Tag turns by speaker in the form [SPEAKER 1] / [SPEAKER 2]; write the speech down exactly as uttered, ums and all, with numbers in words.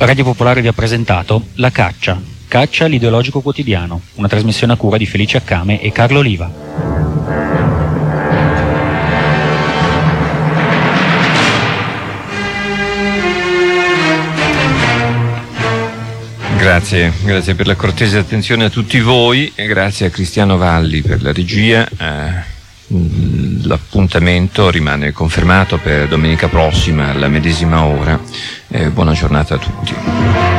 [SPEAKER 1] Radio Popolare vi ha presentato La Caccia, Caccia l'ideologico quotidiano, una trasmissione a cura di Felice Accame e Carlo Oliva.
[SPEAKER 2] Grazie, grazie per la cortese attenzione a tutti voi e grazie a Cristiano Valli per la regia. Eh, l'appuntamento rimane confermato per domenica prossima alla medesima ora. Eh, buona giornata a tutti.